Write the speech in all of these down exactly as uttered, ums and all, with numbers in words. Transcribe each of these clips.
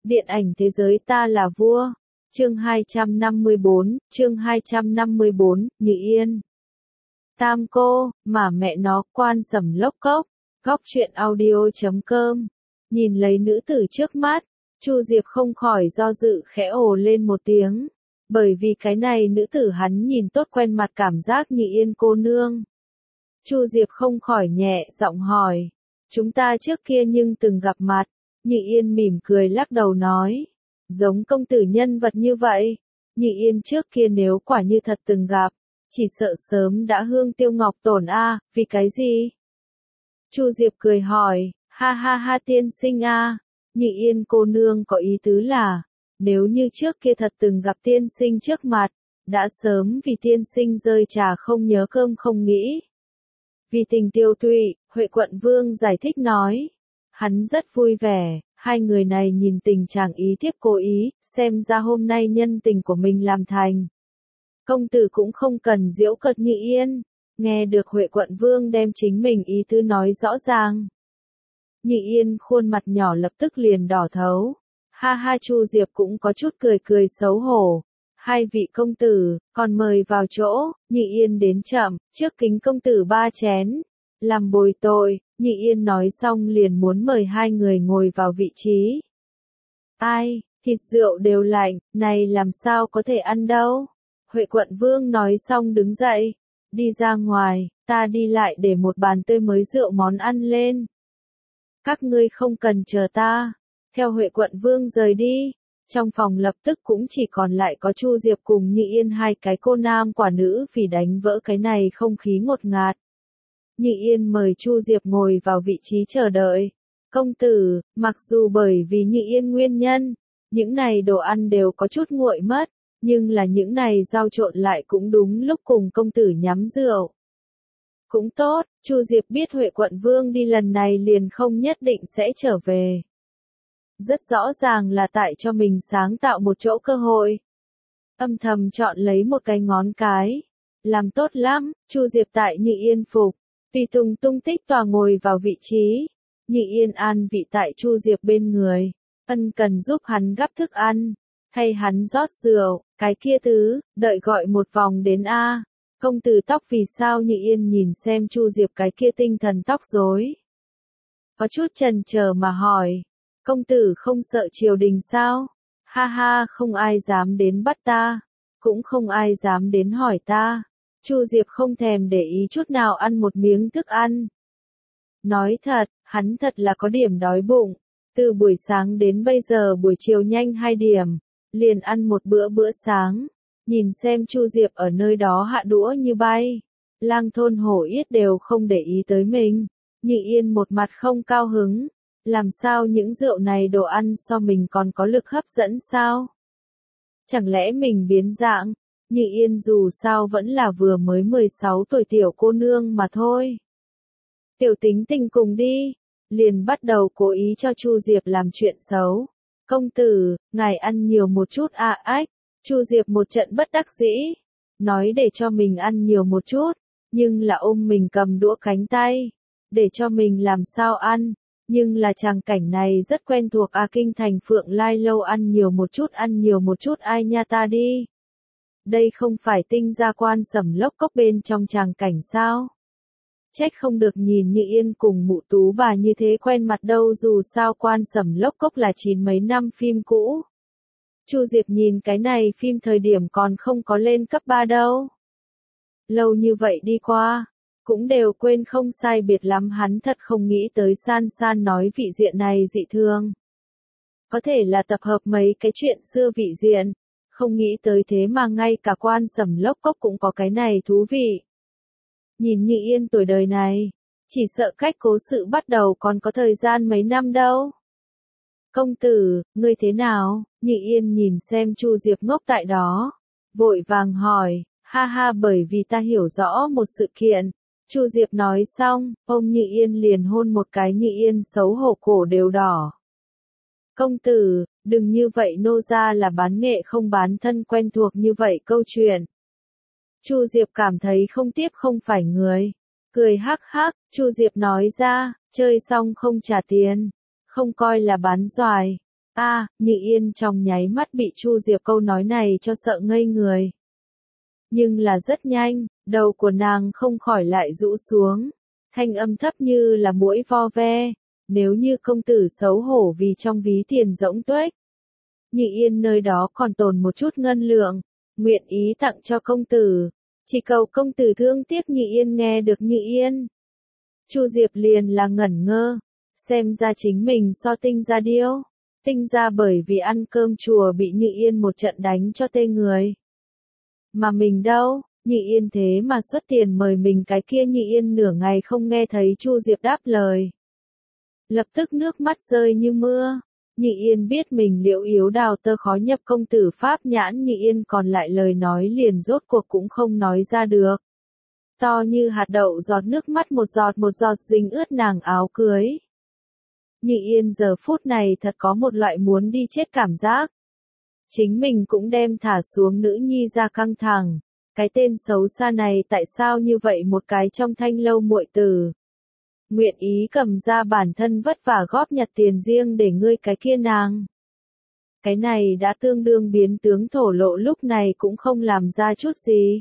Điện ảnh thế giới ta là vua. Chương hai trăm năm mươi bốn, chương hai trăm năm mươi bốn, Nhị Yên. Tam cô, mà mẹ nó, Quan Sẩm Lốc Cốc. Góc truyện audio chấm com. Nhìn lấy nữ tử trước mắt, Chu Diệp không khỏi do dự khẽ ồ lên một tiếng. Bởi vì cái này nữ tử hắn nhìn tốt quen mặt cảm giác Nhị Yên cô nương. Chu Diệp không khỏi nhẹ giọng hỏi. Chúng ta trước kia nhưng từng gặp mặt. Nhị Yên mỉm cười lắc đầu nói. Giống công tử nhân vật như vậy. Nhị Yên trước kia nếu quả như thật từng gặp, chỉ sợ sớm đã hương tiêu ngọc tổn a, vì cái gì? Chu Diệp cười hỏi, ha ha ha tiên sinh a, Nhị Yên cô nương có ý tứ là, nếu như trước kia thật từng gặp tiên sinh trước mặt, đã sớm vì tiên sinh rơi trà không nhớ cơm không nghĩ. Vì tình tiêu tụy, Huệ Quận Vương giải thích nói, hắn rất vui vẻ. Hai người này nhìn tình chàng ý tiếp cố ý, xem ra hôm nay nhân tình của mình làm thành. Công tử cũng không cần giễu cợt Nhị Yên, nghe được Huệ Quận Vương đem chính mình ý tứ nói rõ ràng. Nhị Yên khuôn mặt nhỏ lập tức liền đỏ thấu, ha ha Chu Diệp cũng có chút cười cười xấu hổ. Hai vị công tử, còn mời vào chỗ, Nhị Yên đến chậm, trước kính công tử ba chén. Làm bồi tội, Nhị Yên nói xong liền muốn mời hai người ngồi vào vị trí. Ai, thịt rượu đều lạnh, này làm sao có thể ăn đâu. Huệ Quận Vương nói xong đứng dậy, đi ra ngoài, ta đi lại để một bàn tươi mới rượu món ăn lên. Các ngươi không cần chờ ta. Theo Huệ Quận Vương rời đi, trong phòng lập tức cũng chỉ còn lại có Chu Diệp cùng Nhị Yên hai cái cô nam quả nữ vì đánh vỡ cái này không khí ngột ngạt. Nhị Yên mời Chu Diệp ngồi vào vị trí chờ đợi. Công tử, mặc dù bởi vì Nhị Yên nguyên nhân, những này đồ ăn đều có chút nguội mất, nhưng là những này giao trộn lại cũng đúng lúc cùng công tử nhắm rượu. Cũng tốt, Chu Diệp biết Huệ Quận Vương đi lần này liền không nhất định sẽ trở về. Rất rõ ràng là tại cho mình sáng tạo một chỗ cơ hội. Âm thầm chọn lấy một cái ngón cái. Làm tốt lắm, Chu Diệp tại Nhị Yên phục. Tùy tùng tung tích tòa ngồi vào vị trí. Nhị Yên an vị tại Chu Diệp bên người. Ân cần giúp hắn gắp thức ăn. Hay hắn rót rượu, cái kia tứ, đợi gọi một vòng đến A. Công tử tóc vì sao Nhị Yên nhìn xem Chu Diệp cái kia tinh thần tóc rối. Có chút chần chờ mà hỏi. Công tử không sợ triều đình sao? Ha ha không ai dám đến bắt ta. Cũng không ai dám đến hỏi ta. Chu Diệp không thèm để ý chút nào ăn một miếng thức ăn. Nói thật, hắn thật là có điểm đói bụng. Từ buổi sáng đến bây giờ buổi chiều nhanh hai điểm, liền ăn một bữa bữa sáng. Nhìn xem Chu Diệp ở nơi đó hạ đũa như bay. Lang thôn hổ yết đều không để ý tới mình. Nhị Yên một mặt không cao hứng. Làm sao những rượu này đồ ăn so mình còn có lực hấp dẫn sao? Chẳng lẽ mình biến dạng? Nhị Yên dù sao vẫn là vừa mới mười sáu tuổi tiểu cô nương mà thôi. Tiểu tính tình cùng đi. Liền bắt đầu cố ý cho Chu Diệp làm chuyện xấu. Công tử, ngài ăn nhiều một chút à ách. Chu Diệp một trận bất đắc dĩ. Nói để cho mình ăn nhiều một chút. Nhưng là ôm mình cầm đũa cánh tay. Để cho mình làm sao ăn. Nhưng là tràng cảnh này rất quen thuộc à kinh thành Phượng Lai lâu ăn nhiều một chút ăn nhiều một chút ai nha ta đi. Đây không phải tinh gia Quan Sẩm Lốc Cốc bên trong tràng cảnh sao? Trách không được nhìn Nhị Yên cùng mụ tú bà như thế quen mặt đâu dù sao Quan Sẩm Lốc Cốc là chín mấy năm phim cũ. Chu Diệp nhìn cái này phim thời điểm còn không có lên cấp ba đâu. Lâu như vậy đi qua, cũng đều quên không sai biệt lắm hắn thật không nghĩ tới San San nói vị diện này dị thường. Có thể là tập hợp mấy cái chuyện xưa vị diện. Không nghĩ tới thế mà ngay cả Quan Sẩm Lốc Cốc cũng có cái này thú vị. Nhìn Nhị Yên tuổi đời này, chỉ sợ cách cố sự bắt đầu còn có thời gian mấy năm đâu. Công tử, ngươi thế nào? Nhị Yên nhìn xem Chu Diệp ngốc tại đó, vội vàng hỏi, ha ha bởi vì ta hiểu rõ một sự kiện. Chu Diệp nói xong, ôm Nhị Yên liền hôn một cái Nhị Yên xấu hổ cổ đều đỏ. Công tử, đừng như vậy nô ra là bán nghệ không bán thân quen thuộc như vậy câu chuyện. Chu Diệp cảm thấy không tiếp không phải người. Cười hắc hắc, Chu Diệp nói ra, chơi xong không trả tiền, không coi là bán doài. A, à, Nhị Yên trong nháy mắt bị Chu Diệp câu nói này cho sợ ngây người. Nhưng là rất nhanh, đầu của nàng không khỏi lại rũ xuống, thanh âm thấp như là muỗi vo ve, nếu như công tử xấu hổ vì trong ví tiền rỗng tuếch. Nhị Yên nơi đó còn tồn một chút ngân lượng, nguyện ý tặng cho công tử, chỉ cầu công tử thương tiếc Nhị Yên. Nghe được Nhị Yên, Chu Diệp liền là ngẩn ngơ, xem ra chính mình so Tinh gia điêu. Tinh gia bởi vì ăn cơm chùa bị Nhị Yên một trận đánh cho tê người. Mà mình đâu, Nhị Yên thế mà xuất tiền mời mình cái kia. Nhị Yên nửa ngày không nghe thấy Chu Diệp đáp lời. Lập tức nước mắt rơi như mưa. Nhị Yên biết mình liễu yếu đào tơ khó nhập công tử pháp nhãn. Nhị Yên còn lại lời nói liền rốt cuộc cũng không nói ra được. To như hạt đậu giọt nước mắt một giọt một giọt dính ướt nàng áo cưới. Nhị Yên giờ phút này thật có một loại muốn đi chết cảm giác. Chính mình cũng đem thả xuống nữ nhi ra căng thẳng. Cái tên xấu xa này tại sao như vậy một cái trong thanh lâu muội tử. Nguyện ý cầm ra bản thân vất vả góp nhặt tiền riêng để ngươi cái kia nàng. Cái này đã tương đương biến tướng thổ lộ lúc này cũng không làm ra chút gì.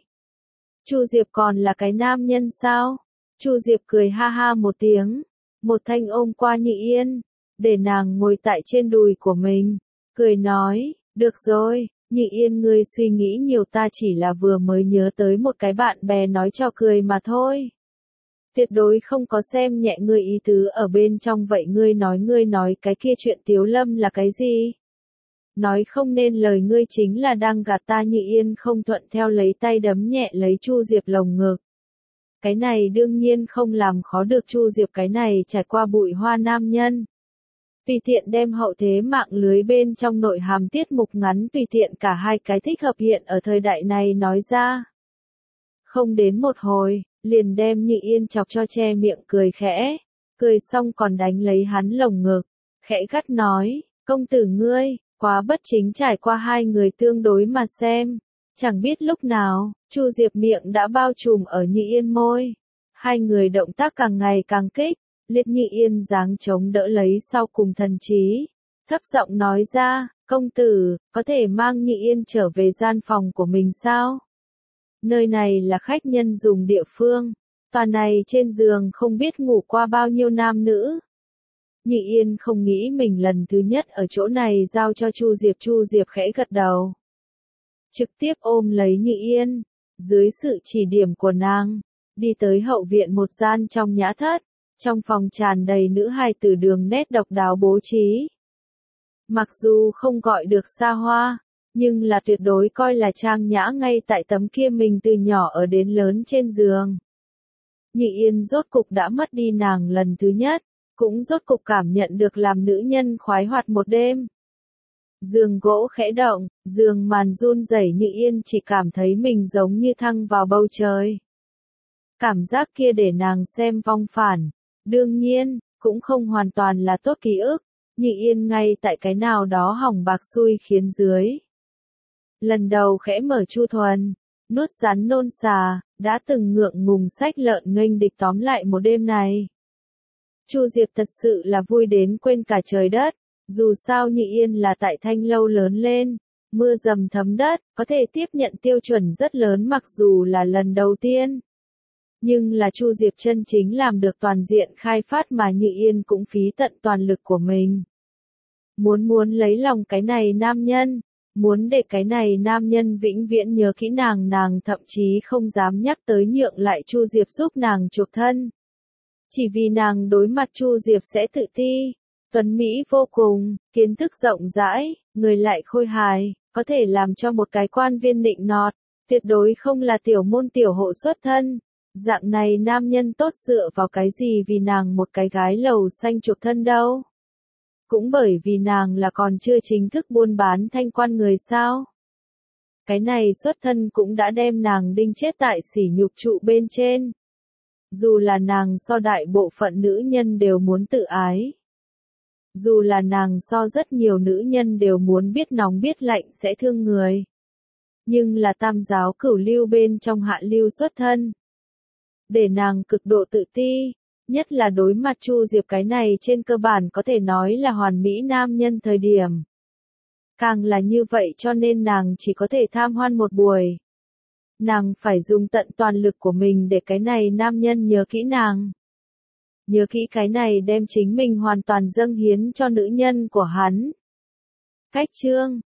Chu Diệp còn là cái nam nhân sao? Chu Diệp cười ha ha một tiếng, một thanh ôm qua Nhị Yên, để nàng ngồi tại trên đùi của mình, cười nói, được rồi, Nhị Yên ngươi suy nghĩ nhiều, ta chỉ là vừa mới nhớ tới một cái bạn bè nói cho cười mà thôi. Tuyệt đối không có xem nhẹ ngươi ý tứ ở bên trong. Vậy ngươi nói ngươi nói cái kia chuyện Tiếu Lâm là cái gì? Nói không nên lời, ngươi chính là đang gạt ta. Nhị Yên không thuận theo lấy tay đấm nhẹ lấy Chu Diệp lồng ngực. Cái này đương nhiên không làm khó được Chu Diệp, cái này trải qua bụi hoa nam nhân. Tùy tiện đem hậu thế mạng lưới bên trong nội hàm tiết mục ngắn, tùy tiện cả hai cái thích hợp hiện ở thời đại này nói ra. Không đến một hồi, liền đem Nhị Yên chọc cho che miệng cười khẽ, cười xong còn đánh lấy hắn lồng ngực, khẽ gắt nói, công tử ngươi, quá bất chính. Trải qua hai người tương đối mà xem, chẳng biết lúc nào, Chu Diệp miệng đã bao trùm ở Nhị Yên môi, hai người động tác càng ngày càng kích, liệt Nhị Yên dáng chống đỡ lấy sau cùng thần trí, thấp giọng nói ra, công tử, có thể mang Nhị Yên trở về gian phòng của mình sao? Nơi này là khách nhân dùng địa phương, tòa này trên giường không biết ngủ qua bao nhiêu nam nữ. Nhị Yên không nghĩ mình lần thứ nhất ở chỗ này giao cho Chu Diệp. Chu Diệp khẽ gật đầu, trực tiếp ôm lấy Nhị Yên, dưới sự chỉ điểm của nàng, đi tới hậu viện một gian trong nhã thất, trong phòng tràn đầy nữ hài tử đường nét độc đáo bố trí. Mặc dù không gọi được xa hoa, nhưng là tuyệt đối coi là trang nhã ngay tại tấm kia mình từ nhỏ ở đến lớn trên giường. Nhị Yên rốt cục đã mất đi nàng lần thứ nhất, cũng rốt cục cảm nhận được làm nữ nhân khoái hoạt một đêm. Giường gỗ khẽ động, giường màn run rẩy, Nhị Yên chỉ cảm thấy mình giống như thăng vào bầu trời. Cảm giác kia để nàng xem vong phản, đương nhiên, cũng không hoàn toàn là tốt ký ức. Nhị Yên ngay tại cái nào đó hỏng bạc xui khiến dưới. Lần đầu khẽ mở Chu Thuần, nuốt rắn nôn xà, đã từng ngượng ngùng xách lợn nghênh địch tóm lại một đêm này. Chu Diệp thật sự là vui đến quên cả trời đất, dù sao Nhị Yên là tại thanh lâu lớn lên, mưa dầm thấm đất, có thể tiếp nhận tiêu chuẩn rất lớn mặc dù là lần đầu tiên. Nhưng là Chu Diệp chân chính làm được toàn diện khai phát mà Nhị Yên cũng phí tận toàn lực của mình. Muốn muốn lấy lòng cái này nam nhân, muốn để cái này nam nhân vĩnh viễn nhớ kỹ nàng, nàng thậm chí không dám nhắc tới nhượng lại Chu Diệp giúp nàng chuộc thân. Chỉ vì nàng đối mặt Chu Diệp sẽ tự ti, tuấn mỹ vô cùng, kiến thức rộng rãi, người lại khôi hài, có thể làm cho một cái quan viên nịnh nọt, tuyệt đối không là tiểu môn tiểu hộ xuất thân. Dạng này nam nhân tốt dựa vào cái gì vì nàng một cái gái lầu xanh chuộc thân đâu? Cũng bởi vì nàng là còn chưa chính thức buôn bán thanh quan người sao? Cái này xuất thân cũng đã đem nàng đinh chết tại sỉ nhục trụ bên trên. Dù là nàng so đại bộ phận nữ nhân đều muốn tự ái. Dù là nàng so rất nhiều nữ nhân đều muốn biết nóng biết lạnh sẽ thương người. Nhưng là tam giáo cửu lưu bên trong hạ lưu xuất thân. Để nàng cực độ tự ti, Nhất là đối mặt Chu Diệp cái này trên cơ bản có thể nói là hoàn mỹ nam nhân thời điểm. Càng là như vậy cho nên nàng chỉ có thể tham hoan một buổi. Nàng phải dùng tận toàn lực của mình để cái này nam nhân nhớ kỹ nàng. Nhớ kỹ cái này đem chính mình hoàn toàn dâng hiến cho nữ nhân của hắn. Cách chương